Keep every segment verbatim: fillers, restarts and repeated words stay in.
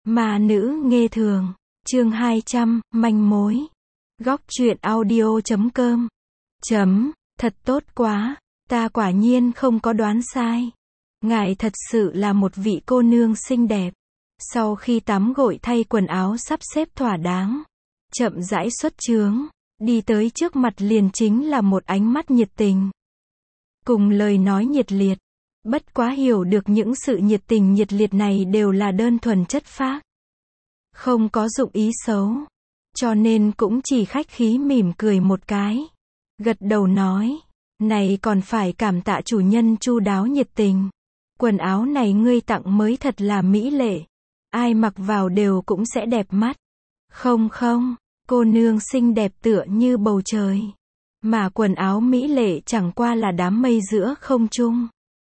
Ma nữ nghê thường, chương hai trăm, manh mối. Góc truyện audio chấm com. Chấm, thật tốt quá, ta quả nhiên không có đoán sai. Ngài thật sự là một vị cô nương xinh đẹp. Sau khi tắm gội thay quần áo sắp xếp thỏa đáng, chậm rãi xuất chướng, đi tới trước mặt liền chính là một ánh mắt nhiệt tình. Cùng lời nói nhiệt liệt. Bất quá hiểu được những sự nhiệt tình nhiệt liệt này đều là đơn thuần chất phác. Không có dụng ý xấu. Cho nên cũng chỉ khách khí mỉm cười một cái. Gật đầu nói. Này còn phải cảm tạ chủ nhân chu đáo nhiệt tình. Quần áo này ngươi tặng mới thật là mỹ lệ. Ai mặc vào đều cũng sẽ đẹp mắt. Không không, cô nương xinh đẹp tựa như bầu trời. Mà quần áo mỹ lệ chẳng qua là đám mây giữa không trung.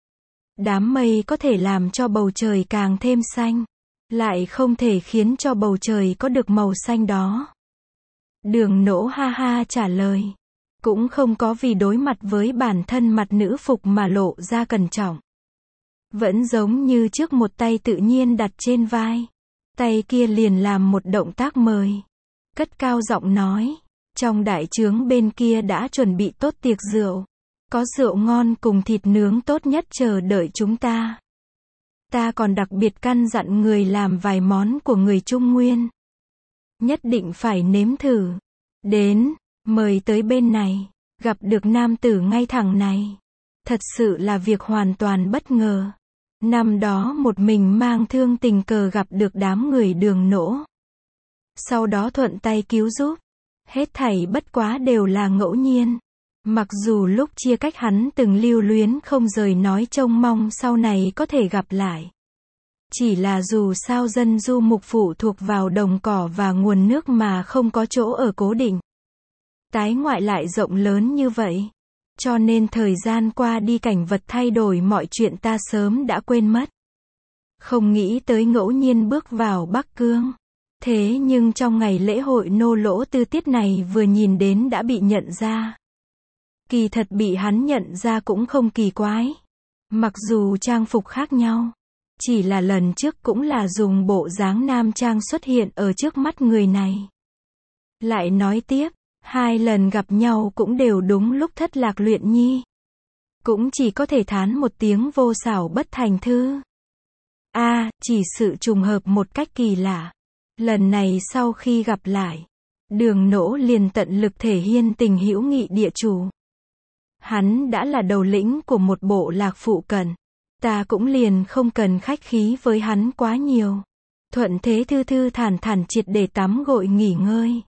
Đám mây có thể làm cho bầu trời càng thêm xanh, lại không thể khiến cho bầu trời có được màu xanh đó. Đường Nỗ ha ha trả lời, cũng không có vì đối mặt với bản thân mặt nữ phục mà lộ ra cẩn trọng. Vẫn giống như trước, một tay tự nhiên đặt trên vai, tay kia liền làm một động tác mời, cất cao giọng nói, trong đại trướng bên kia đã chuẩn bị tốt tiệc rượu. Có rượu ngon cùng thịt nướng tốt nhất chờ đợi chúng ta. Ta còn đặc biệt căn dặn người làm vài món của người Trung Nguyên. Nhất định phải nếm thử. Đến, mời tới bên này, gặp được nam tử ngay thẳng này. Thật sự là việc hoàn toàn bất ngờ. Năm đó một mình mang thương tình cờ gặp được đám người Đường Nỗ. Sau đó thuận tay cứu giúp. Hết thảy bất quá đều là ngẫu nhiên. Mặc dù lúc chia cách hắn từng lưu luyến không rời nói trông mong sau này có thể gặp lại. Chỉ là dù sao dân du mục phụ thuộc vào đồng cỏ và nguồn nước mà không có chỗ ở cố định. Tái ngoại lại rộng lớn như vậy. Cho nên thời gian qua đi cảnh vật thay đổi mọi chuyện ta sớm đã quên mất. Không nghĩ tới ngẫu nhiên bước vào Bắc Cương. Thế nhưng trong ngày lễ hội nô lỗ tư tiết này vừa nhìn đến đã bị nhận ra. Kỳ thật bị hắn nhận ra cũng không kỳ quái. Mặc dù trang phục khác nhau. Chỉ là lần trước cũng là dùng bộ dáng nam trang xuất hiện ở trước mắt người này. Lại nói tiếp, hai lần gặp nhau cũng đều đúng lúc thất lạc luyện nhi. Cũng chỉ có thể thán một tiếng vô xảo bất thành thư. A, à, chỉ sự trùng hợp một cách kỳ lạ. Lần này sau khi gặp lại, Đường Nỗ liền tận lực thể hiện tình hữu nghị địa chủ. Hắn đã là đầu lĩnh của một bộ lạc phụ cận. Ta cũng liền không cần khách khí với hắn quá nhiều. Thuận thế thư thư thản thản triệt để tắm gội nghỉ ngơi.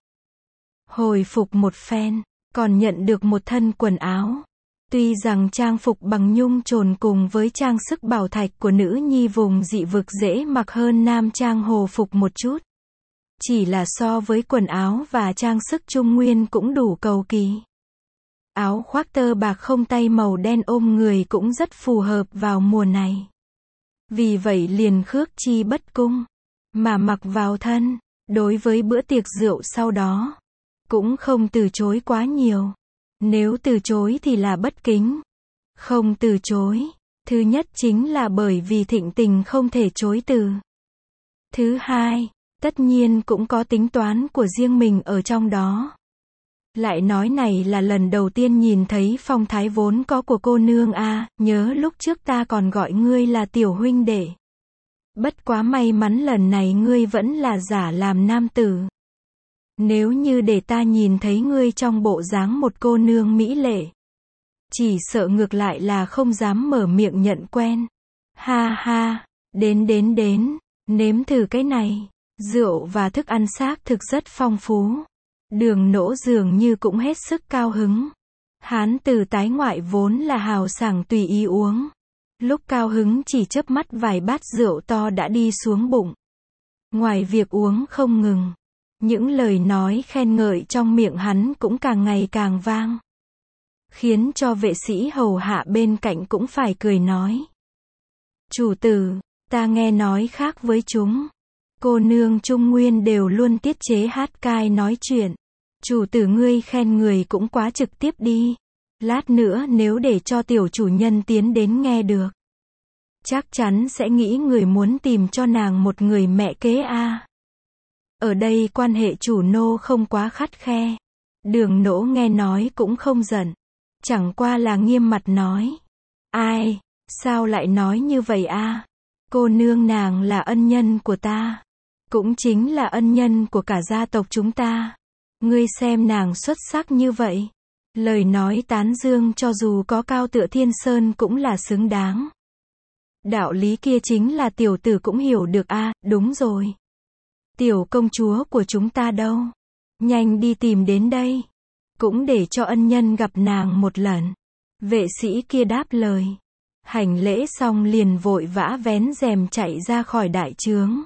Hồi phục một phen, còn nhận được một thân quần áo. Tuy rằng trang phục bằng nhung trồn cùng với trang sức bảo thạch của nữ nhi vùng dị vực dễ mặc hơn nam trang hồ phục một chút. Chỉ là so với quần áo và trang sức Trung Nguyên cũng đủ cầu kỳ. Áo khoác tơ bạc không tay màu đen ôm người cũng rất phù hợp vào mùa này. Vì vậy liền khước chi bất cung, mà mặc vào thân, đối với bữa tiệc rượu sau đó, cũng không từ chối quá nhiều. Nếu từ chối thì là bất kính. Không từ chối, thứ nhất chính là bởi vì thịnh tình không thể chối từ. Thứ hai, tất nhiên cũng có tính toán của riêng mình ở trong đó. Lại nói này là lần đầu tiên nhìn thấy phong thái vốn có của cô nương a, à, nhớ lúc trước ta còn gọi ngươi là tiểu huynh đệ. Bất quá may mắn lần này ngươi vẫn là giả làm nam tử. Nếu như để ta nhìn thấy ngươi trong bộ dáng một cô nương mỹ lệ, chỉ sợ ngược lại là không dám mở miệng nhận quen. Ha ha, đến đến đến, nếm thử cái này, rượu và thức ăn xác thực rất phong phú. Đường Nỗ dường như cũng hết sức cao hứng. Hán từ tái ngoại vốn là hào sảng tùy ý uống. Lúc cao hứng chỉ chớp mắt vài bát rượu to đã đi xuống bụng. Ngoài việc uống không ngừng, những lời nói khen ngợi trong miệng hắn cũng càng ngày càng vang. Khiến cho vệ sĩ hầu hạ bên cạnh cũng phải cười nói. Chủ tử, ta nghe nói khác với chúng. Cô nương Trung Nguyên đều luôn tiết chế hát cai nói chuyện. Chủ tử ngươi khen người cũng quá trực tiếp đi. Lát nữa nếu để cho tiểu chủ nhân tiến đến nghe được, Chắc chắn sẽ nghĩ người muốn tìm cho nàng một người mẹ kế a. Ở đây quan hệ chủ nô không quá khắt khe. Đường Nỗ nghe nói cũng không giận. Chẳng qua là nghiêm mặt nói. Ai, sao lại nói như vậy a? Cô nương nàng là ân nhân của ta. Cũng chính là ân nhân của cả gia tộc chúng ta. Ngươi xem nàng xuất sắc như vậy. Lời nói tán dương cho dù có cao tựa thiên sơn cũng là xứng đáng. Đạo lý kia chính là tiểu tử cũng hiểu được a, đúng rồi. Tiểu công chúa của chúng ta đâu? Nhanh đi tìm đến đây. Cũng để cho ân nhân gặp nàng một lần. Vệ sĩ kia đáp lời. Hành lễ xong liền vội vã vén rèm chạy ra khỏi đại trướng.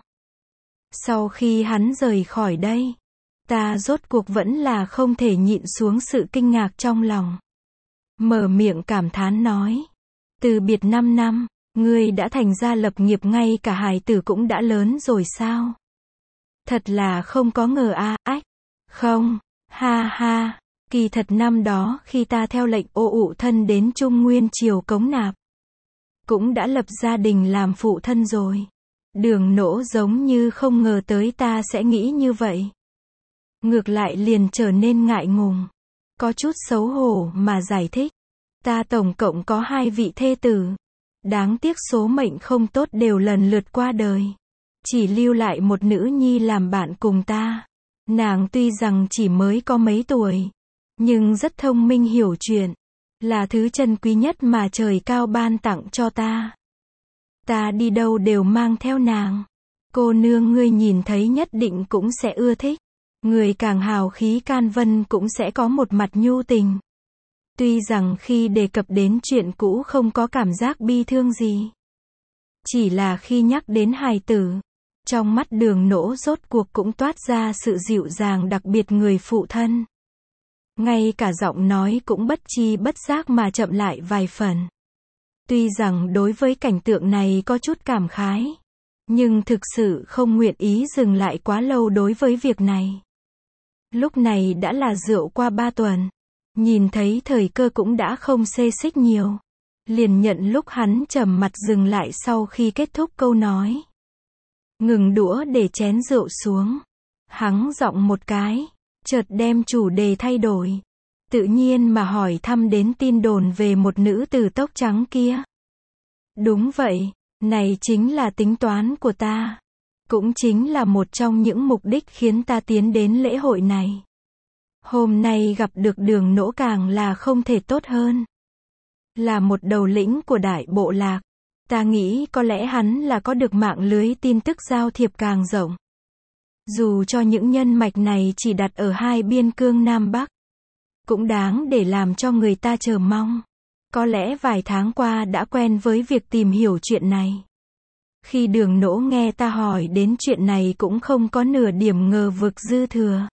Sau khi hắn rời khỏi đây, ta rốt cuộc vẫn là không thể nhịn xuống sự kinh ngạc trong lòng. Mở miệng cảm thán nói. Từ biệt năm năm, ngươi đã thành ra lập nghiệp, ngay cả hài tử cũng đã lớn rồi sao? Thật là không có ngờ a, ách. Không, ha ha, kỳ thật năm đó khi ta theo lệnh ô ụ thân đến Trung Nguyên triều cống nạp, cũng đã lập gia đình làm phụ thân rồi. Đường Nỗ giống như không ngờ tới ta sẽ nghĩ như vậy. Ngược lại liền trở nên ngại ngùng. Có chút xấu hổ mà giải thích. Ta tổng cộng có hai vị thê tử. Đáng tiếc số mệnh không tốt đều lần lượt qua đời. Chỉ lưu lại một nữ nhi làm bạn cùng ta. Nàng tuy rằng chỉ mới có mấy tuổi, nhưng rất thông minh hiểu chuyện. Là thứ chân quý nhất mà trời cao ban tặng cho ta. Ta đi đâu đều mang theo nàng. Cô nương ngươi nhìn thấy nhất định cũng sẽ ưa thích. Người càng hào khí can vân cũng sẽ có một mặt nhu tình. Tuy rằng khi đề cập đến chuyện cũ không có cảm giác bi thương gì. Chỉ là khi nhắc đến hài tử, trong mắt Đường Nỗ rốt cuộc cũng toát ra sự dịu dàng đặc biệt người phụ thân. Ngay cả giọng nói cũng bất chi bất giác mà chậm lại vài phần. Tuy rằng đối với cảnh tượng này có chút cảm khái, nhưng thực sự không nguyện ý dừng lại quá lâu đối với việc này. Lúc này đã là rượu qua ba tuần. Nhìn thấy thời cơ cũng đã không xê xích nhiều. Liền nhận lúc hắn trầm mặt dừng lại sau khi kết thúc câu nói. Ngừng đũa để chén rượu xuống. Hắng giọng một cái, chợt đem chủ đề thay đổi. Tự nhiên mà hỏi thăm đến tin đồn về một nữ tử tóc trắng kia. Đúng vậy, này chính là tính toán của ta. Cũng chính là một trong những mục đích khiến ta tiến đến lễ hội này. Hôm nay gặp được Đường Nỗ càng là không thể tốt hơn. Là một đầu lĩnh của đại bộ lạc. Ta nghĩ có lẽ hắn là có được mạng lưới tin tức giao thiệp càng rộng. Dù cho những nhân mạch này chỉ đặt ở hai biên cương Nam Bắc, cũng đáng để làm cho người ta chờ mong. Có lẽ vài tháng qua đã quen với việc tìm hiểu chuyện này. Khi Đường Nỗ nghe ta hỏi đến chuyện này cũng không có nửa điểm ngờ vực dư thừa.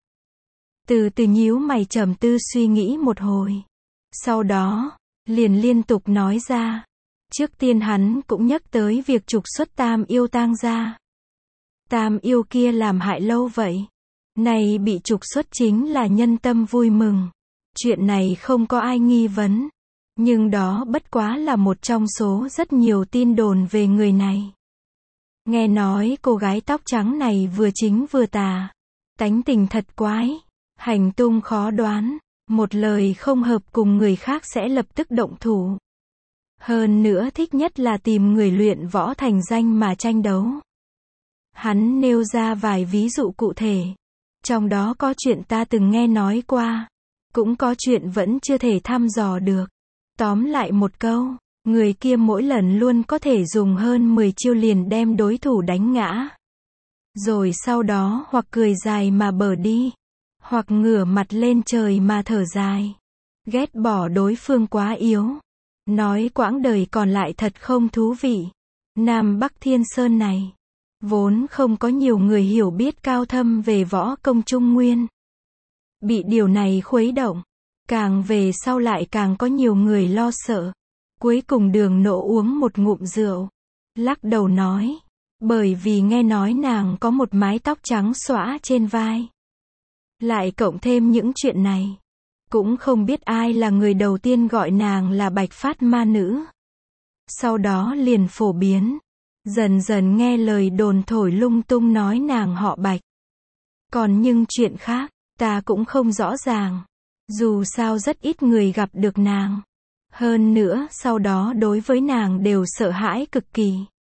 Từ từ nhíu mày trầm tư suy nghĩ một hồi. Sau đó, liền liên tục nói ra. Trước tiên hắn cũng nhắc tới việc trục xuất Tam Yêu tang gia. Tam Yêu kia làm hại lâu vậy. Này bị trục xuất chính là nhân tâm vui mừng. Chuyện này không có ai nghi vấn. Nhưng đó bất quá là một trong số rất nhiều tin đồn về người này. Nghe nói cô gái tóc trắng này vừa chính vừa tà. Tánh tình thật quái. Hành tung khó đoán. Một lời không hợp cùng người khác sẽ lập tức động thủ. Hơn nữa thích nhất là tìm người luyện võ thành danh mà tranh đấu. Hắn nêu ra vài ví dụ cụ thể. Trong đó có chuyện ta từng nghe nói qua. Cũng có chuyện vẫn chưa thể thăm dò được. Tóm lại một câu, người kia mỗi lần luôn có thể dùng hơn mười chiêu liền đem đối thủ đánh ngã. Rồi sau đó hoặc cười dài mà bờ đi, hoặc ngửa mặt lên trời mà thở dài. Ghét bỏ đối phương quá yếu. Nói quãng đời còn lại thật không thú vị. Nam Bắc Thiên Sơn này, vốn không có nhiều người hiểu biết cao thâm về võ công Trung Nguyên. Bị điều này khuấy động. Càng về sau lại càng có nhiều người lo sợ. Cuối cùng Đường Nỗ uống một ngụm rượu. Lắc đầu nói. Bởi vì nghe nói nàng có một mái tóc trắng xõa trên vai. Lại cộng thêm những chuyện này. Cũng không biết ai là người đầu tiên gọi nàng là Bạch Phát Ma Nữ. sau đó liền phổ biến. Dần dần nghe lời đồn thổi lung tung nói nàng họ Bạch. Còn nhưng chuyện khác, ta cũng không rõ ràng. Dù sao rất ít người gặp được nàng. Hơn nữa, sau đó đối với nàng đều sợ hãi cực kỳ.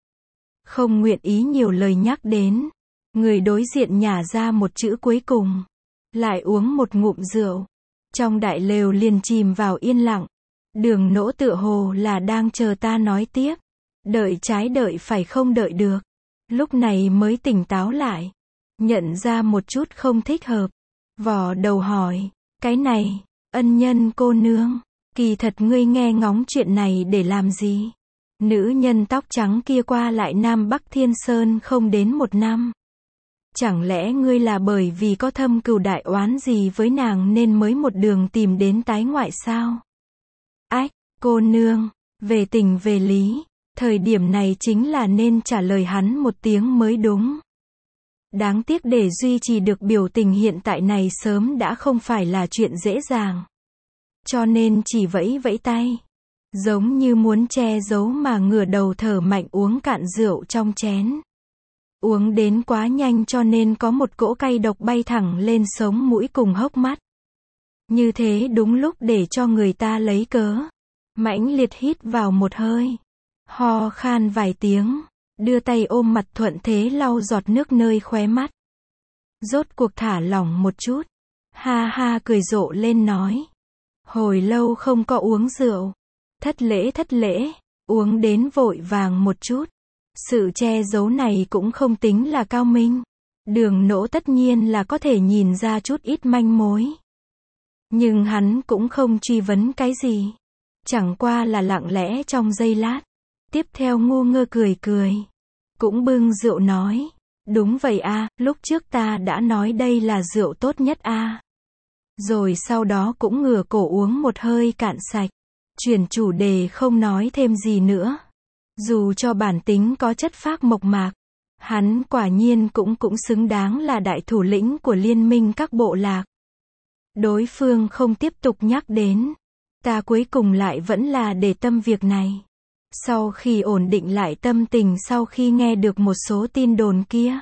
Không nguyện ý nhiều lời nhắc đến. Người đối diện nhả ra một chữ cuối cùng. Lại uống một ngụm rượu. Trong đại lều liền chìm vào yên lặng. Đường Nỗ tựa hồ là đang chờ ta nói tiếp. Đợi trái đợi phải không đợi được. Lúc này mới tỉnh táo lại. Nhận ra một chút không thích hợp. Vò đầu hỏi. Cái này, ân nhân cô nương. Kỳ thật ngươi nghe ngóng chuyện này để làm gì? Nữ nhân tóc trắng kia qua lại Nam Bắc Thiên Sơn không đến một năm. Chẳng lẽ ngươi là bởi vì có thâm cừu đại oán gì với nàng nên mới một đường tìm đến tái ngoại sao? Ách, cô nương, về tình về lý, thời điểm này chính là nên trả lời hắn một tiếng mới đúng. Đáng tiếc để duy trì được biểu tình hiện tại này sớm đã không phải là chuyện dễ dàng. Cho nên chỉ vẫy vẫy tay. Giống như muốn che giấu mà ngửa đầu thở mạnh uống cạn rượu trong chén. Uống đến quá nhanh cho nên có một cỗ cay độc bay thẳng lên sống mũi cùng hốc mắt. Như thế đúng lúc để cho người ta lấy cớ. Mãnh liệt hít vào một hơi. Ho khan vài tiếng. Đưa tay ôm mặt thuận thế lau giọt nước nơi khóe mắt. Rốt cuộc thả lỏng một chút. Ha ha cười rộ lên nói. Hồi lâu không có uống rượu. Thất lễ thất lễ. Uống đến vội vàng một chút. Sự che giấu này cũng không tính là cao minh. Đường Nỗ tất nhiên là có thể nhìn ra chút ít manh mối. Nhưng hắn cũng không truy vấn cái gì. Chẳng qua là lặng lẽ trong giây lát. Tiếp theo ngu ngơ cười cười. Cũng bưng rượu nói. Đúng vậy a, lúc trước ta đã nói đây là rượu tốt nhất a. Rồi sau đó cũng ngửa cổ uống một hơi cạn sạch. Chuyển chủ đề không nói thêm gì nữa. Dù cho bản tính có chất phác mộc mạc. Hắn quả nhiên cũng cũng xứng đáng là đại thủ lĩnh của liên minh các bộ lạc. Đối phương không tiếp tục nhắc đến. Ta cuối cùng lại vẫn là để tâm việc này. Sau khi ổn định lại tâm tình sau khi nghe được một số tin đồn kia.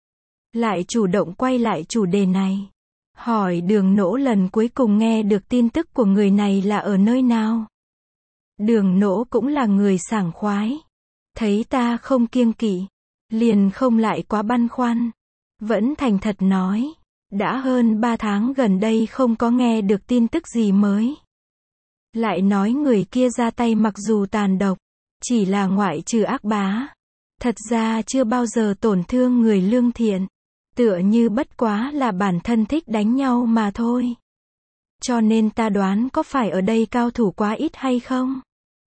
Lại chủ động quay lại chủ đề này. Hỏi Đường Nỗ lần cuối cùng nghe được tin tức của người này là ở nơi nào. Đường Nỗ cũng là người sảng khoái. Thấy ta không kiêng kỵ. Liền không lại quá băn khoăn. Vẫn thành thật nói. Đã hơn ba tháng gần đây không có nghe được tin tức gì mới. Lại nói người kia ra tay mặc dù tàn độc. Chỉ là ngoại trừ ác bá. Thật ra chưa bao giờ tổn thương người lương thiện. Tựa như bất quá là bản thân thích đánh nhau mà thôi. Cho nên ta đoán có phải ở đây cao thủ quá ít hay không?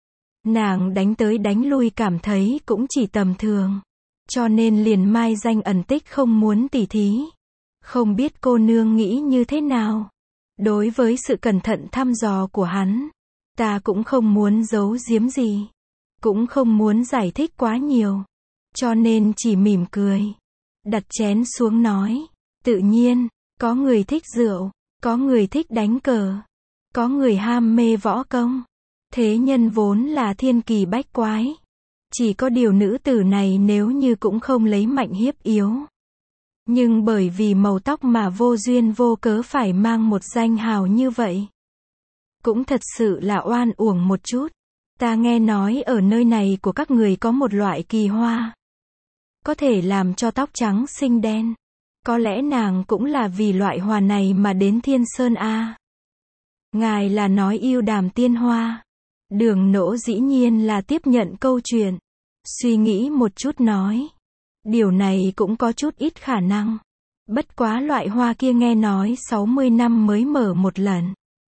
Nàng đánh tới đánh lui cảm thấy cũng chỉ tầm thường. Cho nên liền mai danh ẩn tích không muốn tỉ thí. Không biết cô nương nghĩ như thế nào? Đối với sự cẩn thận thăm dò của hắn. Ta cũng không muốn giấu giếm gì. Cũng không muốn giải thích quá nhiều. Cho nên chỉ mỉm cười. Đặt chén xuống nói. Tự nhiên, có người thích rượu. Có người thích đánh cờ. Có người ham mê võ công. Thế nhân vốn là thiên kỳ bách quái. Chỉ có điều nữ tử này nếu như cũng không lấy mạnh hiếp yếu. Nhưng bởi vì màu tóc mà vô duyên vô cớ phải mang một danh hào như vậy. Cũng thật sự là oan uổng một chút. Ta nghe nói ở nơi này của các người có một loại kỳ hoa. Có thể làm cho tóc trắng xinh đen. Có lẽ nàng cũng là vì loại hoa này mà đến Thiên Sơn A. Ngài là nói yêu đàm tiên hoa. Đường Nỗ dĩ nhiên là tiếp nhận câu chuyện. Suy nghĩ một chút nói. Điều này cũng có chút ít khả năng. Bất quá loại hoa kia nghe nói sáu mươi năm mới mở một lần.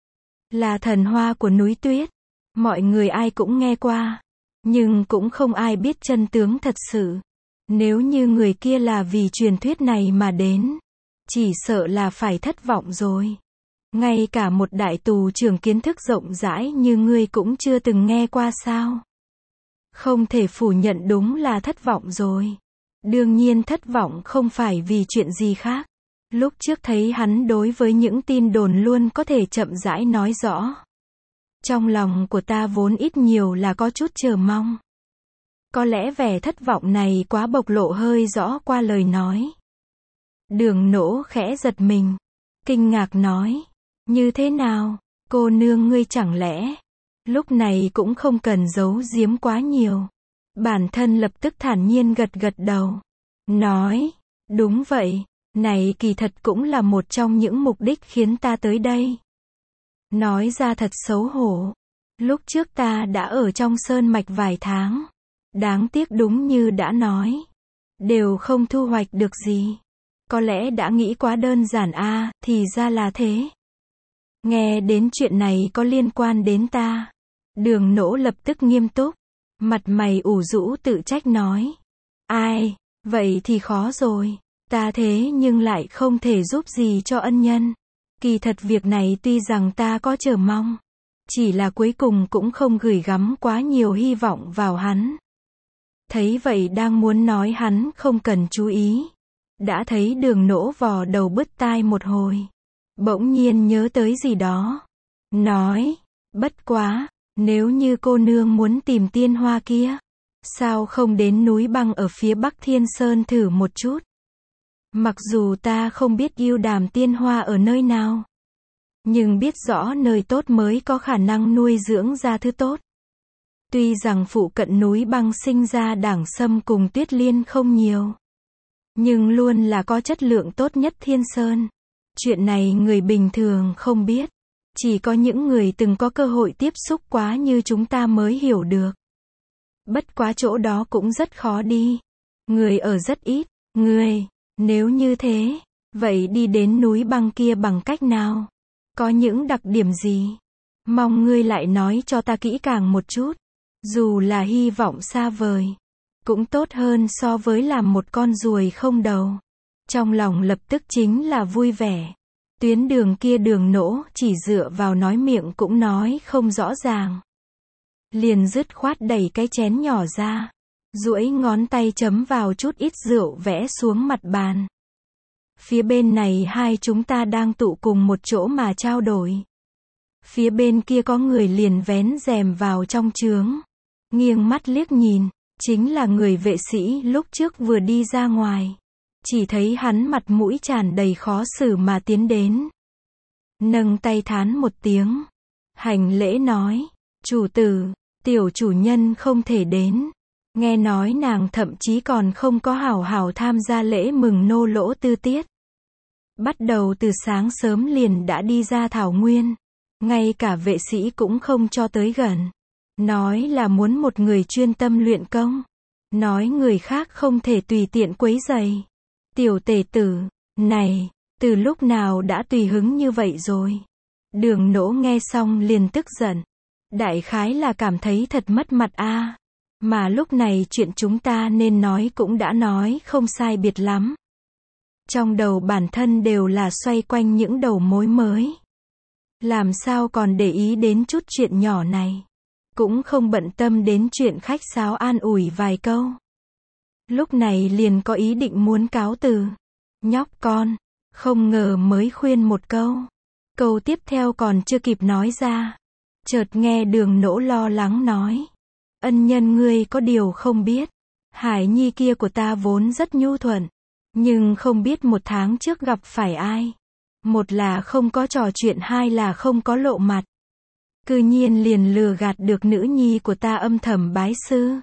Là thần hoa của núi tuyết. Mọi người ai cũng nghe qua. Nhưng cũng không ai biết chân tướng thật sự. Nếu như người kia là vì truyền thuyết này mà đến. Chỉ sợ là phải thất vọng rồi. Ngay cả một đại tù trưởng kiến thức rộng rãi như ngươi cũng chưa từng nghe qua sao. Không thể phủ nhận đúng là thất vọng rồi. Đương nhiên thất vọng không phải vì chuyện gì khác. Lúc trước thấy hắn đối với những tin đồn luôn có thể chậm rãi nói rõ. Trong lòng của ta vốn ít nhiều là có chút chờ mong. Có lẽ vẻ thất vọng này quá bộc lộ hơi rõ qua lời nói. Đường Nỗ khẽ giật mình, kinh ngạc nói, như thế nào, cô nương ngươi chẳng lẽ, lúc này cũng không cần giấu giếm quá nhiều. Bản thân lập tức thản nhiên gật gật đầu, nói, đúng vậy, này kỳ thật cũng là một trong những mục đích khiến ta tới đây. Nói ra thật xấu hổ, lúc trước ta đã ở trong sơn mạch vài tháng, đáng tiếc đúng như đã nói, đều không thu hoạch được gì. Có lẽ đã nghĩ quá đơn giản a, à, thì ra là thế. Nghe đến chuyện này có liên quan đến ta, Đường Nỗ lập tức nghiêm túc, mặt mày ủ rũ tự trách nói, ai, vậy thì khó rồi, ta thế nhưng lại không thể giúp gì cho ân nhân. Kỳ thật việc này tuy rằng ta có chờ mong, chỉ là cuối cùng cũng không gửi gắm quá nhiều hy vọng vào hắn. Thấy vậy đang muốn nói hắn không cần chú ý, đã thấy Đường Nỗ vò đầu bứt tai một hồi, bỗng nhiên nhớ tới gì đó, nói, bất quá, nếu như cô nương muốn tìm tiên hoa kia, sao không đến núi băng ở phía Bắc Thiên Sơn thử một chút? Mặc dù ta không biết yêu đàm tiên hoa ở nơi nào, nhưng biết rõ nơi tốt mới có khả năng nuôi dưỡng ra thứ tốt. Tuy rằng phụ cận núi băng sinh ra đảng sâm cùng tuyết liên không nhiều, nhưng luôn là có chất lượng tốt nhất Thiên Sơn. Chuyện này người bình thường không biết, chỉ có những người từng có cơ hội tiếp xúc quá như chúng ta mới hiểu được. Bất quá chỗ đó cũng rất khó đi, người ở rất ít, người, nếu như thế, vậy đi đến núi băng kia bằng cách nào? Có những đặc điểm gì? Mong ngươi lại nói cho ta kỹ càng một chút. Dù là hy vọng xa vời, cũng tốt hơn so với làm một con ruồi không đầu. Trong lòng lập tức chính là vui vẻ. Tuyến đường kia Đường Nỗ chỉ dựa vào nói miệng cũng nói không rõ ràng. Liền dứt khoát đẩy cái chén nhỏ ra, duỗi ngón tay chấm vào chút ít rượu vẽ xuống mặt bàn. Phía bên này hai chúng ta đang tụ cùng một chỗ mà trao đổi. Phía bên kia có người liền vén rèm vào trong chướng, nghiêng mắt liếc nhìn, chính là người vệ sĩ lúc trước vừa đi ra ngoài. Chỉ thấy hắn mặt mũi tràn đầy khó xử mà tiến đến. Nâng tay thán một tiếng, hành lễ nói, chủ tử, tiểu chủ nhân không thể đến. Nghe nói nàng thậm chí còn không có hảo hảo tham gia lễ mừng nô lỗ tư tiết. Bắt đầu từ sáng sớm liền đã đi ra thảo nguyên, ngay cả vệ sĩ cũng không cho tới gần. Nói là muốn một người chuyên tâm luyện công, nói người khác không thể tùy tiện quấy rầy. Tiểu tể tử, này, từ lúc nào đã tùy hứng như vậy rồi? Đường Nỗ nghe xong liền tức giận. Đại khái là cảm thấy thật mất mặt a. À. Mà lúc này chuyện chúng ta nên nói cũng đã nói không sai biệt lắm. Trong đầu bản thân đều là xoay quanh những đầu mối mới. Làm sao còn để ý đến chút chuyện nhỏ này. Cũng không bận tâm đến chuyện khách sáo an ủi vài câu. Lúc này liền có ý định muốn cáo từ. Nhóc con, không ngờ mới khuyên một câu. Câu tiếp theo còn chưa kịp nói ra. Chợt nghe Đường Nỗ lo lắng nói. Ân nhân ngươi có điều không biết. Hải nhi kia của ta vốn rất nhu thuận. Nhưng không biết một tháng trước gặp phải ai. Một là không có trò chuyện, hai là không có lộ mặt. Cư nhiên liền lừa gạt được nữ nhi của ta âm thầm bái sư.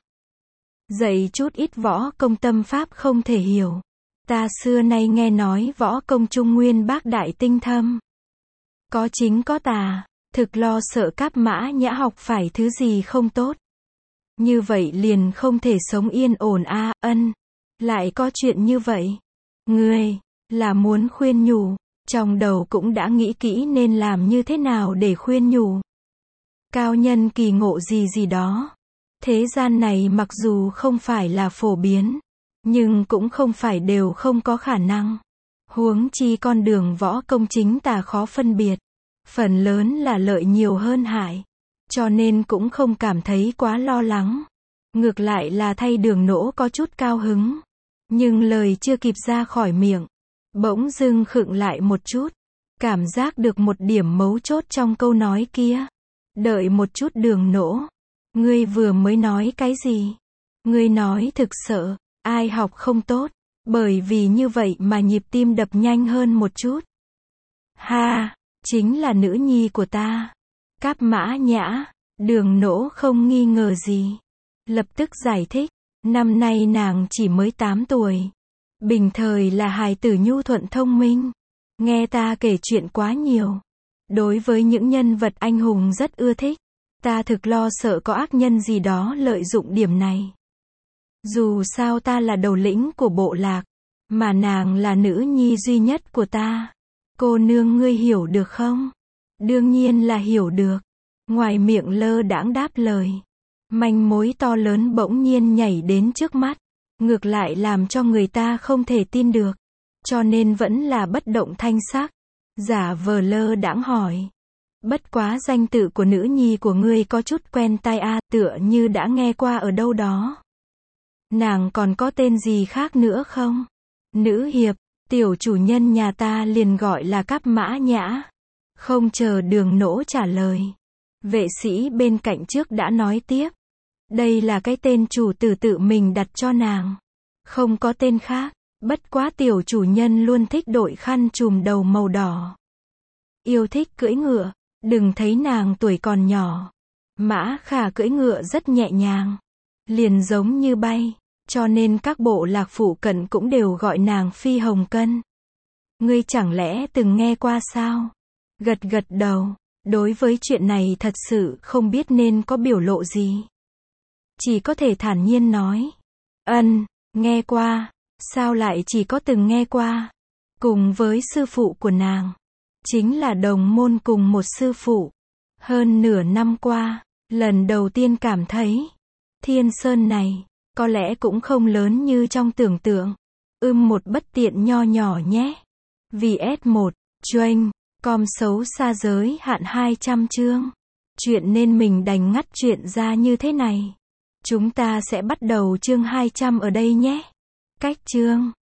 Dạy chút ít võ công tâm pháp không thể hiểu. Ta xưa nay nghe nói võ công trung nguyên bác đại tinh thâm. Có chính có tà, thực lo sợ Cáp Mã Nhã học phải thứ gì không tốt. Như vậy liền không thể sống yên ổn a. À, ân, lại có chuyện như vậy. Ngươi, là muốn khuyên nhủ, trong đầu cũng đã nghĩ kỹ nên làm như thế nào để khuyên nhủ. Cao nhân kỳ ngộ gì gì đó. Thế gian này mặc dù không phải là phổ biến, nhưng cũng không phải đều không có khả năng. Huống chi con đường võ công chính tà khó phân biệt. Phần lớn là lợi nhiều hơn hại. Cho nên cũng không cảm thấy quá lo lắng. Ngược lại là thay Đường Nỗ có chút cao hứng. Nhưng lời chưa kịp ra khỏi miệng, bỗng dưng khựng lại một chút. Cảm giác được một điểm mấu chốt trong câu nói kia. Đợi một chút Đường Nỗ. Ngươi vừa mới nói cái gì? Ngươi nói thực sợ, ai học không tốt, bởi vì như vậy mà nhịp tim đập nhanh hơn một chút. Ha, chính là nữ nhi của ta. Cáp Mã Nhã, Đường Nỗ không nghi ngờ gì. Lập tức giải thích, năm nay nàng chỉ mới tám tuổi. Bình thời là hài tử nhu thuận thông minh. Nghe ta kể chuyện quá nhiều. Đối với những nhân vật anh hùng rất ưa thích. Ta thực lo sợ có ác nhân gì đó lợi dụng điểm này. Dù sao ta là đầu lĩnh của bộ lạc, mà nàng là nữ nhi duy nhất của ta. Cô nương ngươi hiểu được không? Đương nhiên là hiểu được. Ngoài miệng lơ đãng đáp lời. Manh mối to lớn bỗng nhiên nhảy đến trước mắt. Ngược lại làm cho người ta không thể tin được. Cho nên vẫn là bất động thanh sắc. Giả vờ lơ đãng hỏi. Bất quá danh tự của nữ nhi của ngươi có chút quen tai a, tựa như đã nghe qua ở đâu đó. Nàng còn có tên gì khác nữa không? Nữ hiệp, tiểu chủ nhân nhà ta liền gọi là Cáp Mã Nhã. Không chờ Đường Nỗ trả lời. Vệ sĩ bên cạnh trước đã nói tiếp. Đây là cái tên chủ tử tự mình đặt cho nàng. Không có tên khác. Bất quá tiểu chủ nhân luôn thích đội khăn trùm đầu màu đỏ. Yêu thích cưỡi ngựa. Đừng thấy nàng tuổi còn nhỏ. Mã Khả cưỡi ngựa rất nhẹ nhàng. Liền giống như bay. Cho nên các bộ lạc phụ cận cũng đều gọi nàng Phi Hồng Cân. Ngươi chẳng lẽ từng nghe qua sao? Gật gật đầu. Đối với chuyện này thật sự không biết nên có biểu lộ gì. Chỉ có thể thản nhiên nói. Ân, nghe qua. Sao lại chỉ có từng nghe qua? Cùng với sư phụ của nàng. Chính là đồng môn cùng một sư phụ. Hơn nửa năm qua, lần đầu tiên cảm thấy. Thiên Sơn này, có lẽ cũng không lớn như trong tưởng tượng. Ưm một bất tiện nho nhỏ nhé. Vì ét một, Chuyên, com xấu xa giới hạn hai trăm chương. Chuyện nên mình đành ngắt chuyện ra như thế này. Chúng ta sẽ bắt đầu chương hai trăm ở đây nhé. Cách chương